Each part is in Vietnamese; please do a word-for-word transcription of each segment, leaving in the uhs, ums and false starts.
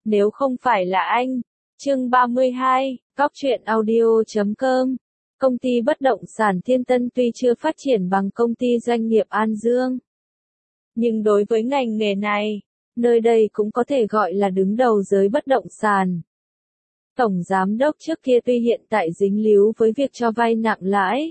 nếu không phải là anh. Chương ba mươi hai, Góc truyện audio chấm com. Công ty bất động sản Thiên Tân tuy chưa phát triển bằng công ty doanh nghiệp An Dương, nhưng đối với ngành nghề này, nơi đây cũng có thể gọi là đứng đầu giới bất động sản. Tổng giám đốc trước kia tuy hiện tại dính líu với việc cho vay nặng lãi,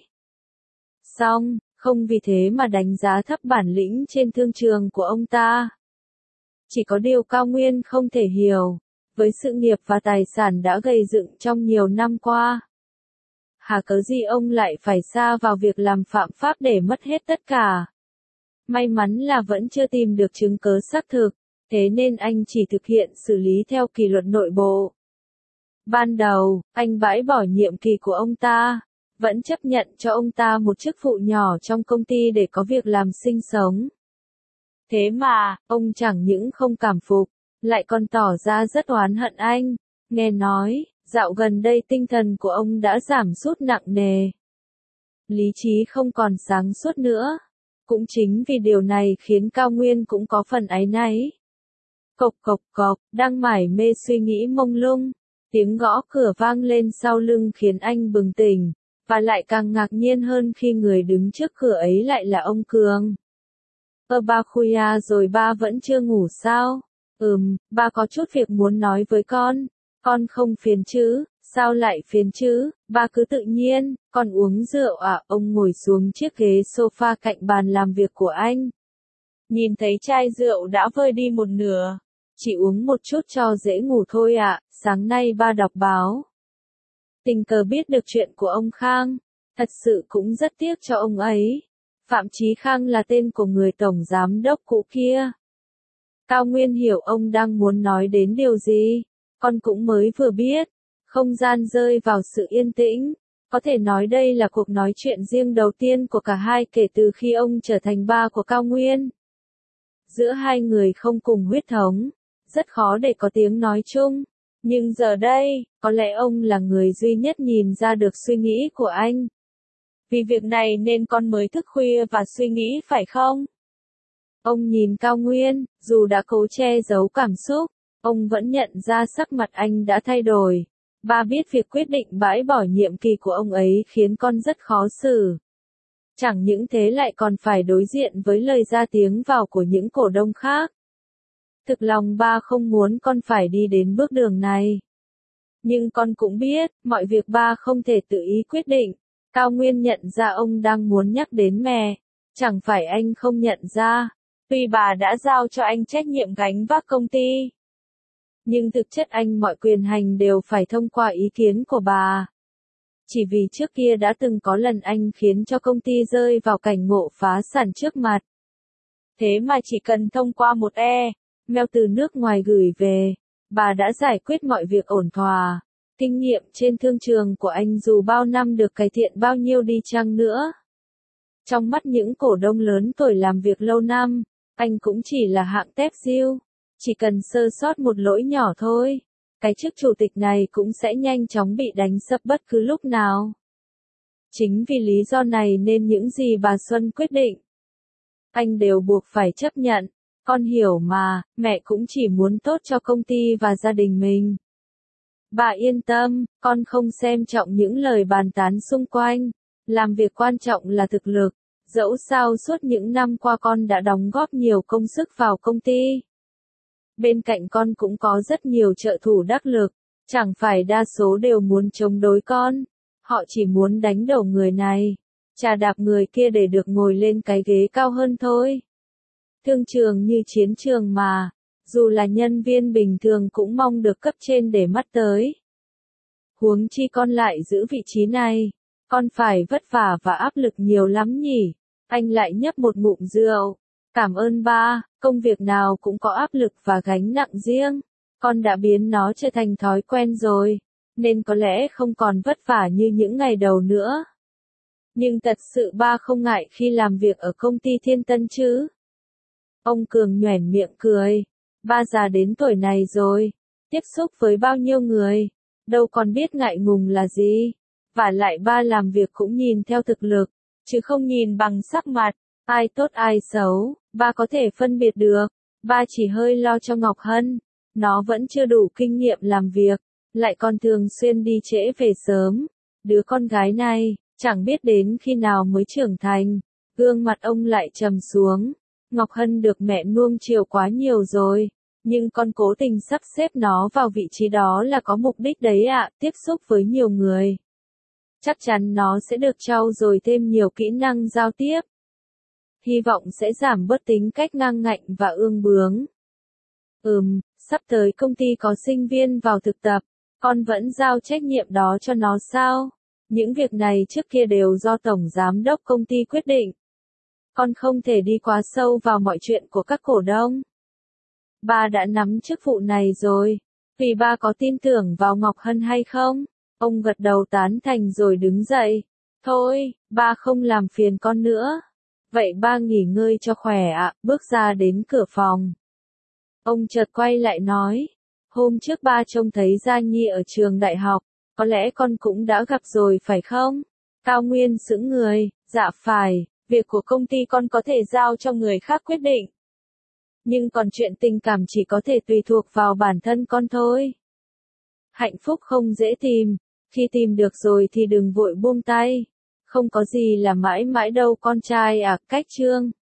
song không vì thế mà đánh giá thấp bản lĩnh trên thương trường của ông ta. Chỉ có điều Cao Nguyên không thể hiểu, với sự nghiệp và tài sản đã gây dựng trong nhiều năm qua, hà cớ gì ông lại phải sa vào việc làm phạm pháp để mất hết tất cả. May mắn là vẫn chưa tìm được chứng cớ xác thực, thế nên anh chỉ thực hiện xử lý theo kỷ luật nội bộ. Ban đầu, anh bãi bỏ nhiệm kỳ của ông ta, vẫn chấp nhận cho ông ta một chức vụ nhỏ trong công ty để có việc làm sinh sống. Thế mà, ông chẳng những không cảm phục, lại còn tỏ ra rất oán hận anh. Nghe nói, dạo gần đây tinh thần của ông đã giảm sút nặng nề. Lý trí không còn sáng suốt nữa. Cũng chính vì điều này khiến Cao Nguyên cũng có phần áy náy. Cộc cộc cộc, đang mải mê suy nghĩ mông lung. Tiếng gõ cửa vang lên sau lưng khiến anh bừng tỉnh, và lại càng ngạc nhiên hơn khi người đứng trước cửa ấy lại là ông Cường. Ơ ba khuya rồi ba vẫn chưa ngủ sao? Ừm, ba có chút việc muốn nói với con. Con không phiền chứ? Sao lại phiền chứ? Ba cứ tự nhiên, con uống rượu à? Ông ngồi xuống chiếc ghế sofa cạnh bàn làm việc của anh. Nhìn thấy chai rượu đã vơi đi một nửa. Chỉ uống một chút cho dễ ngủ thôi ạ, sáng nay ba đọc báo. Tình cờ biết được chuyện của ông Khang, thật sự cũng rất tiếc cho ông ấy. Phạm Chí Khang là tên của người tổng giám đốc cũ kia. Cao Nguyên hiểu ông đang muốn nói đến điều gì, con cũng mới vừa biết. Không gian rơi vào sự yên tĩnh, có thể nói đây là cuộc nói chuyện riêng đầu tiên của cả hai kể từ khi ông trở thành ba của Cao Nguyên. Giữa hai người không cùng huyết thống, rất khó để có tiếng nói chung, nhưng giờ đây, có lẽ ông là người duy nhất nhìn ra được suy nghĩ của anh. Vì việc này nên con mới thức khuya và suy nghĩ phải không? Ông nhìn Cao Nguyên, dù đã cố che giấu cảm xúc, ông vẫn nhận ra sắc mặt anh đã thay đổi. Ba biết việc quyết định bãi bỏ nhiệm kỳ của ông ấy khiến con rất khó xử. Chẳng những thế lại còn phải đối diện với lời ra tiếng vào của những cổ đông khác. Thực lòng ba không muốn con phải đi đến bước đường này. Nhưng con cũng biết, mọi việc ba không thể tự ý quyết định. Cao Nguyên nhận ra ông đang muốn nhắc đến mẹ. Chẳng phải anh không nhận ra. Tuy bà đã giao cho anh trách nhiệm gánh vác công ty, nhưng thực chất anh mọi quyền hành đều phải thông qua ý kiến của bà. Chỉ vì trước kia đã từng có lần anh khiến cho công ty rơi vào cảnh ngộ phá sản trước mặt. Thế mà chỉ cần thông qua một e-mail từ nước ngoài gửi về, bà đã giải quyết mọi việc ổn thỏa. Kinh nghiệm trên thương trường của anh dù bao năm được cải thiện bao nhiêu đi chăng nữa. Trong mắt những cổ đông lớn tuổi làm việc lâu năm, anh cũng chỉ là hạng tép diêu. Chỉ cần sơ sót một lỗi nhỏ thôi, cái chức chủ tịch này cũng sẽ nhanh chóng bị đánh sập bất cứ lúc nào. Chính vì lý do này nên những gì bà Xuân quyết định, anh đều buộc phải chấp nhận. Con hiểu mà, mẹ cũng chỉ muốn tốt cho công ty và gia đình mình. Bà yên tâm, con không xem trọng những lời bàn tán xung quanh. Làm việc quan trọng là thực lực. Dẫu sao suốt những năm qua con đã đóng góp nhiều công sức vào công ty. Bên cạnh con cũng có rất nhiều trợ thủ đắc lực, chẳng phải đa số đều muốn chống đối con. Họ chỉ muốn đánh đổ người này, chà đạp người kia để được ngồi lên cái ghế cao hơn thôi. Thương trường như chiến trường mà, dù là nhân viên bình thường cũng mong được cấp trên để mắt tới. Huống chi con lại giữ vị trí này, con phải vất vả và áp lực nhiều lắm nhỉ. Anh lại nhấp một ngụm rượu. Cảm ơn ba, công việc nào cũng có áp lực và gánh nặng riêng. Con đã biến nó trở thành thói quen rồi, nên có lẽ không còn vất vả như những ngày đầu nữa. Nhưng thật sự ba không ngại khi làm việc ở công ty Thiên Tân chứ? Ông Cường nhoẻn miệng cười. Ba già đến tuổi này rồi, tiếp xúc với bao nhiêu người, đâu còn biết ngại ngùng là gì. Vả lại ba làm việc cũng nhìn theo thực lực, chứ không nhìn bằng sắc mặt. Ai tốt ai xấu, ba có thể phân biệt được. Ba chỉ hơi lo cho Ngọc Hân, Nó vẫn chưa đủ kinh nghiệm làm việc, lại còn thường xuyên đi trễ về sớm. Đứa con gái này, chẳng biết đến khi nào mới trưởng thành. Gương mặt ông lại trầm xuống. Ngọc Hân được mẹ nuông chiều quá nhiều rồi, nhưng con cố tình sắp xếp nó vào vị trí đó là có mục đích đấy ạ, tiếp xúc với nhiều người. Chắc chắn nó sẽ được trau dồi thêm nhiều kỹ năng giao tiếp. Hy vọng sẽ giảm bớt tính cách ngang ngạnh và ương bướng. Ừm, sắp tới công ty có sinh viên vào thực tập, con vẫn giao trách nhiệm đó cho nó sao? Những việc này trước kia đều do Tổng Giám đốc công ty quyết định. Con không thể đi quá sâu vào mọi chuyện của các cổ đông. Ba đã nắm chức vụ này rồi, vì ba có tin tưởng vào Ngọc Hân hay không? Ông gật đầu tán thành rồi đứng dậy. Thôi, ba không làm phiền con nữa. Vậy ba nghỉ ngơi cho khỏe ạ, bước ra đến cửa phòng. Ông chợt quay lại nói, hôm trước ba trông thấy Gia Nhi ở trường đại học, có lẽ con cũng đã gặp rồi phải không? Cao Nguyên sững người, dạ phải, việc của công ty con có thể giao cho người khác quyết định. Nhưng còn chuyện tình cảm chỉ có thể tùy thuộc vào bản thân con thôi. Hạnh phúc không dễ tìm, khi tìm được rồi thì đừng vội buông tay. Không có gì là mãi mãi đâu con trai à, cách chương.